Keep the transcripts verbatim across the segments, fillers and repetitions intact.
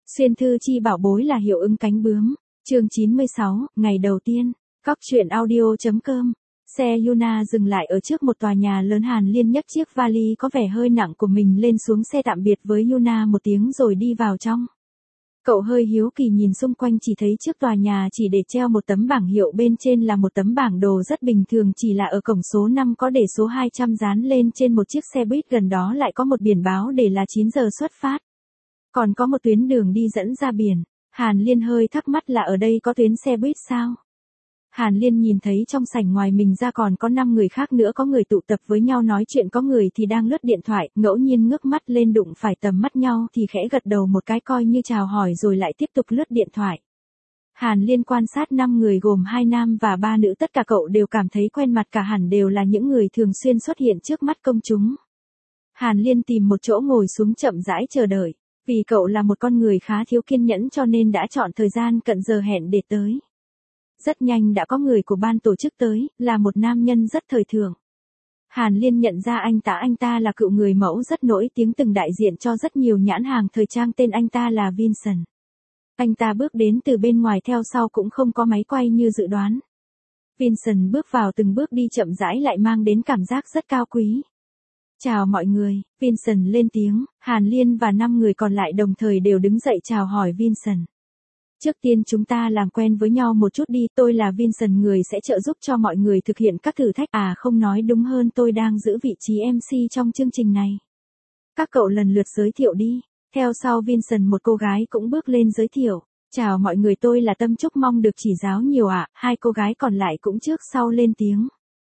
Xuyên thư chi bảo bối là hiệu ứng cánh bướm. Chương chín mươi sáu, ngày đầu tiên. Cóc truyện audio chấm com. Xe Yuna dừng lại ở trước một tòa nhà lớn. Hàn Liên nhấc chiếc vali có vẻ hơi nặng của mình lên xuống xe tạm biệt với Yuna một tiếng rồi đi vào trong. Cậu hơi hiếu kỳ nhìn xung quanh, chỉ thấy trước tòa nhà chỉ để treo một tấm bảng hiệu, bên trên là một tấm bảng đồ rất bình thường, chỉ là ở cổng số năm có để số hai trăm dán lên trên một chiếc xe buýt, gần đó lại có một biển báo để là chín giờ xuất phát. Còn có một tuyến đường đi dẫn ra biển. Hàn Liên hơi thắc mắc là ở đây có tuyến xe buýt sao? Hàn Liên nhìn thấy trong sảnh ngoài mình ra còn có năm người khác nữa, có người tụ tập với nhau nói chuyện, có người thì đang lướt điện thoại, ngẫu nhiên ngước mắt lên đụng phải tầm mắt nhau thì khẽ gật đầu một cái coi như chào hỏi rồi lại tiếp tục lướt điện thoại. Hàn Liên quan sát năm người gồm hai nam và ba nữ, tất cả cậu đều cảm thấy quen mặt, cả hẳn đều là những người thường xuyên xuất hiện trước mắt công chúng. Hàn Liên tìm một chỗ ngồi xuống chậm rãi chờ đợi. Vì cậu là một con người khá thiếu kiên nhẫn cho nên đã chọn thời gian cận giờ hẹn để tới. Rất nhanh đã có người của ban tổ chức tới, là một nam nhân rất thời thượng. Hàn Liên nhận ra anh ta, anh ta là cựu người mẫu rất nổi tiếng, từng đại diện cho rất nhiều nhãn hàng thời trang, tên anh ta là Vincent. Anh ta bước đến từ bên ngoài, theo sau cũng không có máy quay như dự đoán. Vincent bước vào từng bước đi chậm rãi lại mang đến cảm giác rất cao quý. Chào mọi người, Vincent lên tiếng. Hàn Liên và năm người còn lại đồng thời đều đứng dậy chào hỏi Vincent. Trước tiên chúng ta làm quen với nhau một chút đi, tôi là Vincent, người sẽ trợ giúp cho mọi người thực hiện các thử thách, à không nói đúng hơn tôi đang giữ vị trí em xê trong chương trình này. Các cậu lần lượt giới thiệu đi. Theo sau Vincent một cô gái cũng bước lên giới thiệu. Chào mọi người, tôi là Tâm Trúc, mong được chỉ giáo nhiều ạ. À. Hai cô gái còn lại cũng trước sau lên tiếng.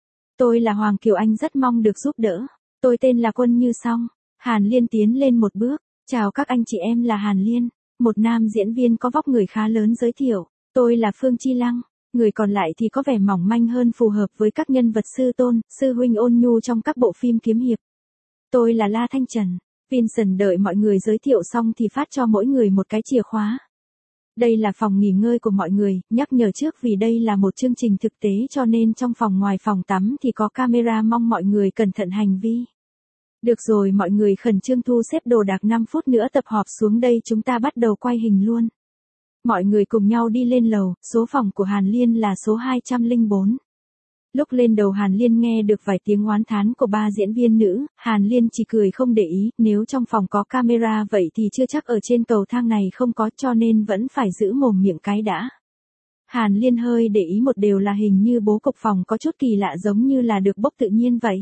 Tôi là Hoàng Kiều Anh, rất mong được giúp đỡ. Tôi tên là Quân Như Song. Hàn Liên tiến lên một bước. Chào các anh chị, em là Hàn Liên. Một nam diễn viên có vóc người khá lớn giới thiệu. Tôi là Phương Chi Lăng. Người còn lại thì có vẻ mỏng manh hơn, phù hợp với các nhân vật sư tôn, sư huynh ôn nhu trong các bộ phim kiếm hiệp. Tôi là La Thanh Trần. Vincent đợi mọi người giới thiệu xong thì phát cho mỗi người một cái chìa khóa. Đây là phòng nghỉ ngơi của mọi người, nhắc nhở trước vì đây là một chương trình thực tế cho nên trong phòng ngoài phòng tắm thì có camera, mong mọi người cẩn thận hành vi. Được rồi, mọi người khẩn trương thu xếp đồ đạc, năm phút nữa tập họp xuống đây, chúng ta bắt đầu quay hình luôn. Mọi người cùng nhau đi lên lầu, số phòng của Hàn Liên là số hai trăm lẻ bốn. Lúc lên đầu Hàn Liên nghe được vài tiếng oán thán của ba diễn viên nữ, Hàn Liên chỉ cười không để ý, nếu trong phòng có camera vậy thì chưa chắc ở trên cầu thang này không có, cho nên vẫn phải giữ mồm miệng cái đã. Hàn Liên hơi để ý một điều là hình như bố cục phòng có chút kỳ lạ, giống như là được bốc tự nhiên vậy.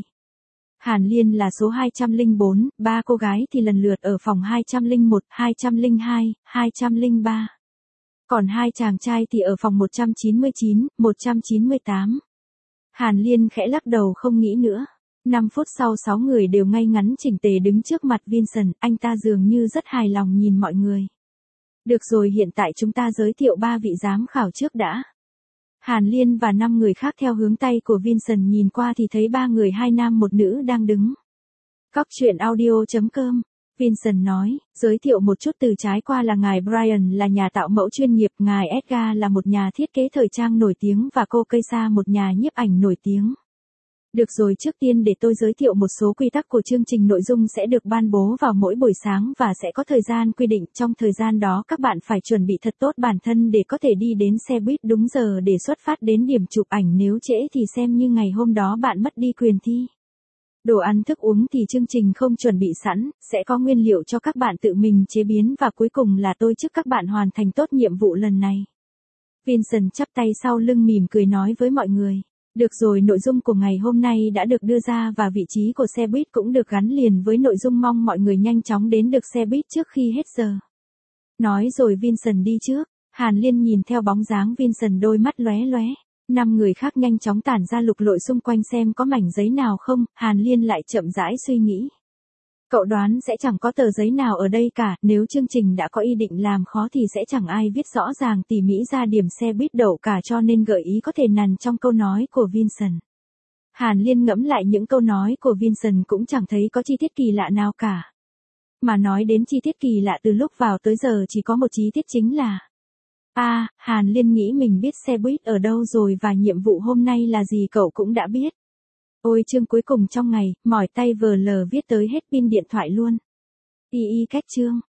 Hàn Liên là số hai trăm lẻ bốn, ba cô gái thì lần lượt ở phòng hai trăm lẻ một, hai trăm lẻ hai, hai trăm lẻ ba. Còn hai chàng trai thì ở phòng một trăm chín mươi chín, một trăm chín mươi tám. Hàn Liên khẽ lắc đầu không nghĩ nữa. năm phút sau sáu người đều ngay ngắn chỉnh tề đứng trước mặt Vincent, anh ta dường như rất hài lòng nhìn mọi người. Được rồi, hiện tại chúng ta giới thiệu ba vị giám khảo trước đã. Hàn Liên và năm người khác theo hướng tay của Vincent nhìn qua thì thấy ba người, hai nam một nữ đang đứng. Cóc truyện audio chấm com. Vincent nói, giới thiệu một chút, từ trái qua là ngài Brian là nhà tạo mẫu chuyên nghiệp, ngài Edgar là một nhà thiết kế thời trang nổi tiếng và cô Keisa một nhà nhiếp ảnh nổi tiếng. Được rồi, trước tiên để tôi giới thiệu một số quy tắc của chương trình. Nội dung sẽ được ban bố vào mỗi buổi sáng và sẽ có thời gian quy định. Trong thời gian đó các bạn phải chuẩn bị thật tốt bản thân để có thể đi đến xe buýt đúng giờ để xuất phát đến điểm chụp ảnh, nếu trễ thì xem như ngày hôm đó bạn mất đi quyền thi. Đồ ăn thức uống thì chương trình không chuẩn bị sẵn, sẽ có nguyên liệu cho các bạn tự mình chế biến, và cuối cùng là tôi chúc các bạn hoàn thành tốt nhiệm vụ lần này. Vincent chắp tay sau lưng mỉm cười nói với mọi người. Được rồi, nội dung của ngày hôm nay đã được đưa ra và vị trí của xe buýt cũng được gắn liền với nội dung, mong mọi người nhanh chóng đến được xe buýt trước khi hết giờ. Nói rồi Vincent đi trước. Hàn Liên nhìn theo bóng dáng Vincent, đôi mắt lóe lóe. Năm người khác nhanh chóng tản ra lục lọi xung quanh xem có mảnh giấy nào không. Hàn Liên lại chậm rãi suy nghĩ. Cậu đoán sẽ chẳng có tờ giấy nào ở đây cả, nếu chương trình đã có ý định làm khó thì sẽ chẳng ai viết rõ ràng tỉ mỉ ra điểm xe buýt đậu cả, cho nên gợi ý có thể nằm trong câu nói của Vincent. Hàn Liên ngẫm lại những câu nói của Vincent cũng chẳng thấy có chi tiết kỳ lạ nào cả. Mà nói đến chi tiết kỳ lạ, từ lúc vào tới giờ chỉ có một chi tiết, chính là a à, Hàn Liên nghĩ mình biết xe buýt ở đâu rồi và nhiệm vụ hôm nay là gì cậu cũng đã biết. Ôi, chương cuối cùng trong ngày, mỏi tay vờ lờ viết tới hết pin điện thoại luôn. Y y cách chương.